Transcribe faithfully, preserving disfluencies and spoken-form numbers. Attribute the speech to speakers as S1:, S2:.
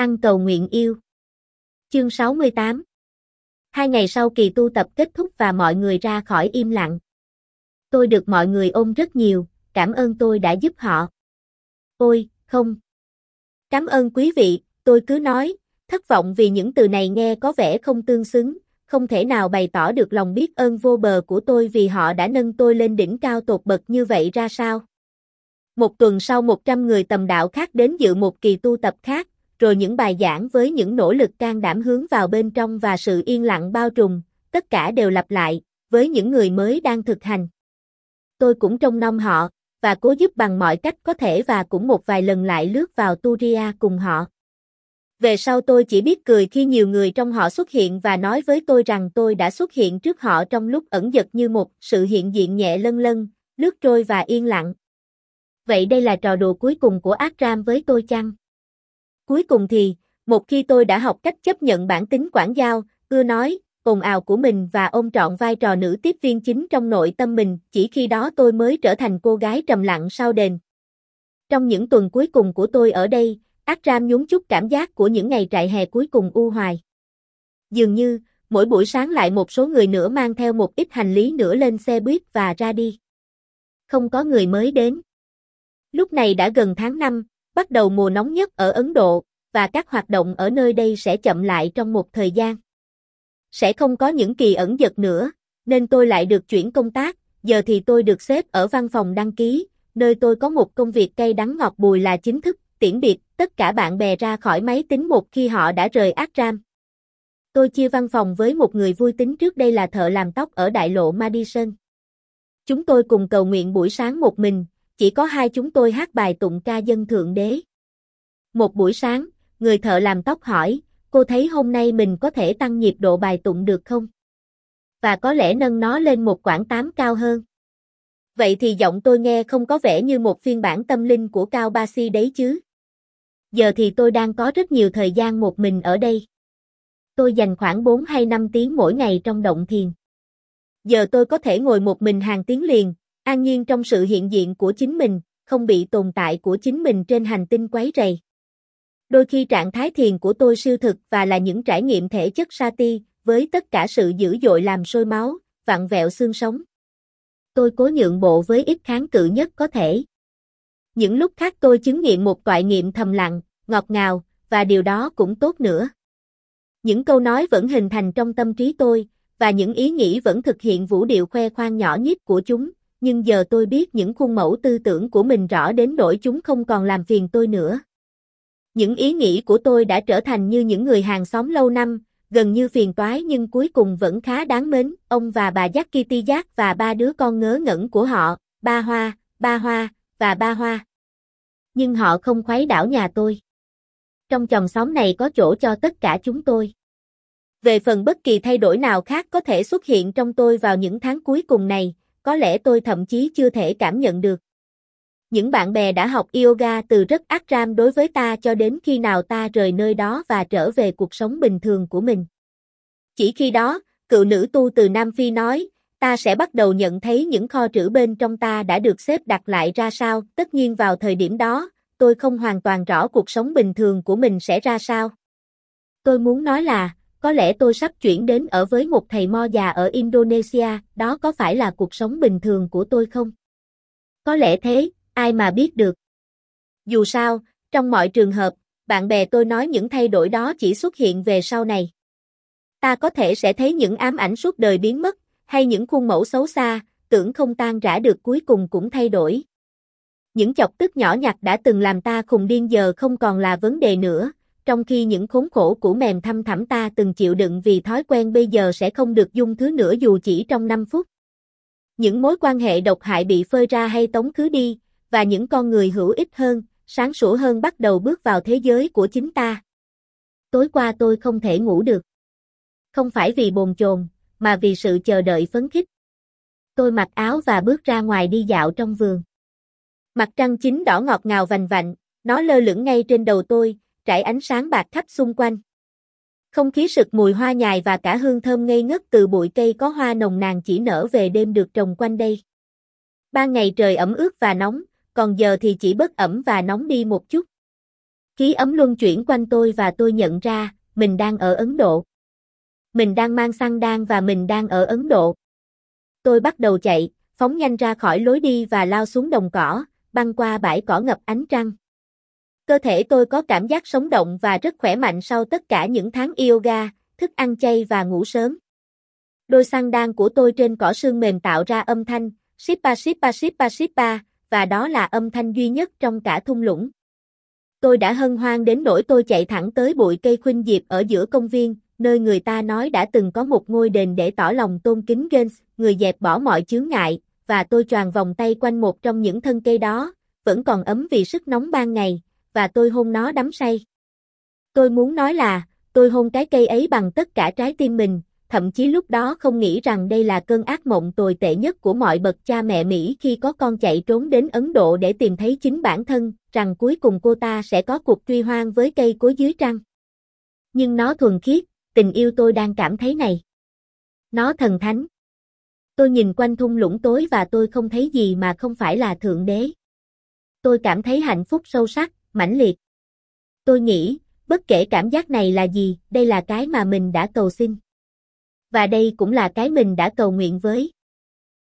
S1: Ăn cầu nguyện yêu. Chương sáu mươi tám. Hai ngày sau kỳ tu tập kết thúc và mọi người ra khỏi im lặng. Tôi được mọi người ôm rất nhiều, cảm ơn tôi đã giúp họ. Ôi, không. Cảm ơn quý vị, tôi cứ nói, thất vọng vì những từ này nghe có vẻ không tương xứng, không thể nào bày tỏ được lòng biết ơn vô bờ của tôi vì họ đã nâng tôi lên đỉnh cao tột bậc như vậy ra sao. Một tuần sau một trăm người tầm đạo khác đến dự một kỳ tu tập khác, rồi những bài giảng với những nỗ lực can đảm hướng vào bên trong và sự yên lặng bao trùm, tất cả đều lặp lại, với những người mới đang thực hành. Tôi cũng trông nom họ, và cố giúp bằng mọi cách có thể và cũng một vài lần lại lướt vào Turia cùng họ. Về sau tôi chỉ biết cười khi nhiều người trong họ xuất hiện và nói với tôi rằng tôi đã xuất hiện trước họ trong lúc ẩn dật như một sự hiện diện nhẹ lân lân, lướt trôi và yên lặng. Vậy đây là trò đùa cuối cùng của Akram với tôi chăng? Cuối cùng thì, một khi tôi đã học cách chấp nhận bản tính quản giao, ưa nói, ồn ào của mình và ôm trọn vai trò nữ tiếp viên chính trong nội tâm mình, chỉ khi đó tôi mới trở thành cô gái trầm lặng sau đền. Trong những tuần cuối cùng của tôi ở đây, Akram nhún chút cảm giác của những ngày trại hè cuối cùng u hoài. Dường như, mỗi buổi sáng lại một số người nữa mang theo một ít hành lý nữa lên xe buýt và ra đi. Không có người mới đến. Lúc này đã gần tháng năm, bắt đầu mùa nóng nhất ở Ấn Độ, và các hoạt động ở nơi đây sẽ chậm lại trong một thời gian. Sẽ không có những kỳ ẩn dật nữa, nên tôi lại được chuyển công tác, giờ thì tôi được xếp ở văn phòng đăng ký, nơi tôi có một công việc cay đắng ngọt bùi là chính thức, tiễn biệt tất cả bạn bè ra khỏi máy tính một khi họ đã rời Akram. Tôi chia văn phòng với một người vui tính trước đây là thợ làm tóc ở đại lộ Madison. Chúng tôi cùng cầu nguyện buổi sáng một mình, chỉ có hai chúng tôi hát bài tụng ca dân thượng đế. Một buổi sáng, người thợ làm tóc hỏi, cô thấy hôm nay mình có thể tăng nhịp độ bài tụng được không? Và có lẽ nâng nó lên một quãng tám cao hơn. Vậy thì giọng tôi nghe không có vẻ như một phiên bản tâm linh của Cao Basi đấy chứ. Giờ thì tôi đang có rất nhiều thời gian một mình ở đây. Tôi dành khoảng bốn hay năm tiếng mỗi ngày trong động thiền. Giờ tôi có thể ngồi một mình hàng tiếng liền, an nhiên trong sự hiện diện của chính mình, không bị tồn tại của chính mình trên hành tinh quấy rầy. Đôi khi trạng thái thiền của tôi siêu thực và là những trải nghiệm thể chất Sati, với tất cả sự dữ dội làm sôi máu, vặn vẹo xương sống. Tôi cố nhượng bộ với ít kháng cự nhất có thể. Những lúc khác tôi chứng nghiệm một toại nghiệm thầm lặng, ngọt ngào, và điều đó cũng tốt nữa. Những câu nói vẫn hình thành trong tâm trí tôi, và những ý nghĩ vẫn thực hiện vũ điệu khoe khoang nhỏ nhất của chúng, nhưng giờ tôi biết những khuôn mẫu tư tưởng của mình rõ đến nỗi chúng không còn làm phiền tôi nữa. Những ý nghĩ của tôi đã trở thành như những người hàng xóm lâu năm, gần như phiền toái nhưng cuối cùng vẫn khá đáng mến, ông và bà Jakiti Jack và ba đứa con ngớ ngẩn của họ, Ba Hoa, Ba Hoa, và Ba Hoa. Nhưng họ không khuấy đảo nhà tôi. Trong chòm xóm này có chỗ cho tất cả chúng tôi. Về phần bất kỳ thay đổi nào khác có thể xuất hiện trong tôi vào những tháng cuối cùng này, có lẽ tôi thậm chí chưa thể cảm nhận được. Những bạn bè đã học yoga từ rất Akram đối với ta cho đến khi nào ta rời nơi đó và trở về cuộc sống bình thường của mình. Chỉ khi đó, cựu nữ tu từ Nam Phi nói, ta sẽ bắt đầu nhận thấy những kho trữ bên trong ta đã được xếp đặt lại ra sao. Tất nhiên vào thời điểm đó, tôi không hoàn toàn rõ cuộc sống bình thường của mình sẽ ra sao. Tôi muốn nói là, có lẽ tôi sắp chuyển đến ở với một thầy mo già ở Indonesia, đó có phải là cuộc sống bình thường của tôi không? Có lẽ thế, ai mà biết được. Dù sao, trong mọi trường hợp, bạn bè tôi nói những thay đổi đó chỉ xuất hiện về sau này. Ta có thể sẽ thấy những ám ảnh suốt đời biến mất, hay những khuôn mẫu xấu xa, tưởng không tan rã được cuối cùng cũng thay đổi. Những chọc tức nhỏ nhặt đã từng làm ta khùng điên giờ không còn là vấn đề nữa, trong khi những khốn khổ cũ mềm thâm thẳm ta từng chịu đựng vì thói quen bây giờ sẽ không được dung thứ nữa dù chỉ trong năm phút. Những mối quan hệ độc hại bị phơi ra hay tống khứ đi, và những con người hữu ích hơn, sáng sủa hơn bắt đầu bước vào thế giới của chính ta. Tối qua tôi không thể ngủ được. Không phải vì bồn chồn, mà vì sự chờ đợi phấn khích. Tôi mặc áo và bước ra ngoài đi dạo trong vườn. Mặt trăng chính đỏ ngọt ngào vành vạnh, nó lơ lửng ngay trên đầu tôi, trải ánh sáng bạc khắp xung quanh. Không khí sực mùi hoa nhài và cả hương thơm ngây ngất từ bụi cây có hoa nồng nàn chỉ nở về đêm được trồng quanh đây. Ban ngày trời ẩm ướt và nóng, còn giờ thì chỉ bớt ẩm và nóng đi một chút. Khí ấm luân chuyển quanh tôi và tôi nhận ra, mình đang ở Ấn Độ. Mình đang mang xăng đan và mình đang ở Ấn Độ. Tôi bắt đầu chạy, phóng nhanh ra khỏi lối đi và lao xuống đồng cỏ, băng qua bãi cỏ ngập ánh trăng. Cơ thể tôi có cảm giác sống động và rất khỏe mạnh sau tất cả những tháng yoga, thức ăn chay và ngủ sớm. Đôi xăng đan của tôi trên cỏ sương mềm tạo ra âm thanh shippa shippa shippa shippa, và đó là âm thanh duy nhất trong cả thung lũng. Tôi đã hân hoan đến nỗi tôi chạy thẳng tới bụi cây khuynh diệp ở giữa công viên, nơi người ta nói đã từng có một ngôi đền để tỏ lòng tôn kính Ganes, người dẹp bỏ mọi chướng ngại, và tôi choàng vòng tay quanh một trong những thân cây đó, vẫn còn ấm vì sức nóng ban ngày, và tôi hôn nó đắm say. Tôi muốn nói là, tôi hôn cái cây ấy bằng tất cả trái tim mình, thậm chí lúc đó không nghĩ rằng đây là cơn ác mộng tồi tệ nhất của mọi bậc cha mẹ Mỹ khi có con chạy trốn đến Ấn Độ để tìm thấy chính bản thân, rằng cuối cùng cô ta sẽ có cuộc truy hoan với cây cối dưới trăng. Nhưng nó thuần khiết, tình yêu tôi đang cảm thấy này. Nó thần thánh. Tôi nhìn quanh thung lũng tối và tôi không thấy gì mà không phải là Thượng Đế. Tôi cảm thấy hạnh phúc sâu sắc, mãnh liệt. Tôi nghĩ, bất kể cảm giác này là gì, đây là cái mà mình đã cầu xin. Và đây cũng là cái mình đã cầu nguyện với.